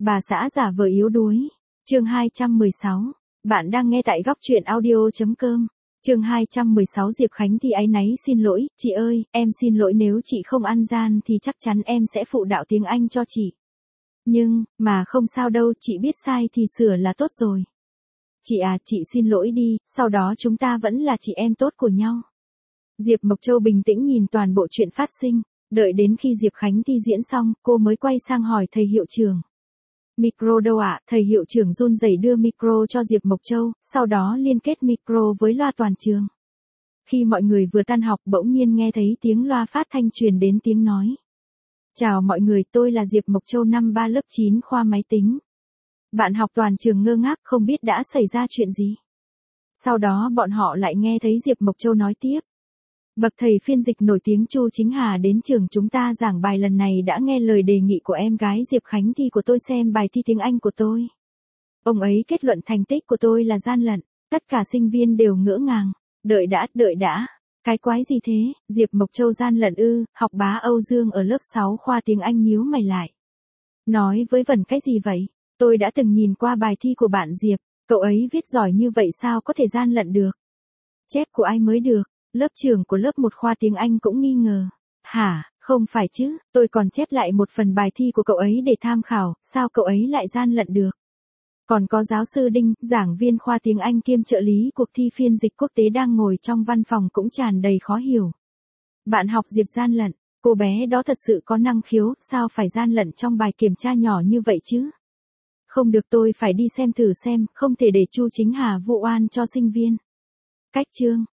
Bà xã giả vờ yếu đuối. Chương 216. Bạn đang nghe tại góc truyện audio.com. Chương 216 Diệp Khánh Thi áy náy xin lỗi, chị ơi, em xin lỗi nếu chị không ăn gian thì chắc chắn em sẽ phụ đạo tiếng Anh cho chị. Nhưng, mà không sao đâu, chị biết sai thì sửa là tốt rồi. Chị à, chị xin lỗi đi, sau đó chúng ta vẫn là chị em tốt của nhau. Diệp Mộc Châu bình tĩnh nhìn toàn bộ chuyện phát sinh, đợi đến khi Diệp Khánh Thi diễn xong, cô mới quay sang hỏi thầy hiệu trưởng. Micro đâu ạ? Thầy hiệu trưởng run rẩy đưa micro cho Diệp Mộc Châu, sau đó liên kết micro với loa toàn trường. Khi mọi người vừa tan học bỗng nhiên nghe thấy tiếng loa phát thanh truyền đến tiếng nói. Chào mọi người, tôi là Diệp Mộc Châu năm 3 lớp 9 khoa máy tính. Bạn học toàn trường ngơ ngác không biết đã xảy ra chuyện gì. Sau đó bọn họ lại nghe thấy Diệp Mộc Châu nói tiếp. Bậc thầy phiên dịch nổi tiếng Chu Chính Hà đến trường chúng ta giảng bài lần này đã nghe lời đề nghị của em gái Diệp Khánh Thi của tôi xem bài thi tiếng Anh của tôi. Ông ấy kết luận thành tích của tôi là gian lận, tất cả sinh viên đều ngỡ ngàng. Đợi đã. Cái quái gì thế, Diệp Mộc Châu gian lận ư? Học bá Âu Dương ở lớp 6 khoa tiếng Anh nhíu mày lại. Nói với Vân cái gì vậy? Tôi đã từng nhìn qua bài thi của bạn Diệp, cậu ấy viết giỏi như vậy sao có thể gian lận được? Chép của ai mới được? Lớp trưởng của lớp 1 khoa tiếng Anh cũng nghi ngờ. Hả, không phải chứ, tôi còn chép lại một phần bài thi của cậu ấy để tham khảo, sao cậu ấy lại gian lận được? Còn có giáo sư Đinh, giảng viên khoa tiếng Anh kiêm trợ lý cuộc thi phiên dịch quốc tế đang ngồi trong văn phòng cũng tràn đầy khó hiểu. Bạn học Diệp gian lận, cô bé đó thật sự có năng khiếu, sao phải gian lận trong bài kiểm tra nhỏ như vậy chứ? Không được, tôi phải đi xem thử xem, không thể để Chu Chính Hà vu oan cho sinh viên. Cách chương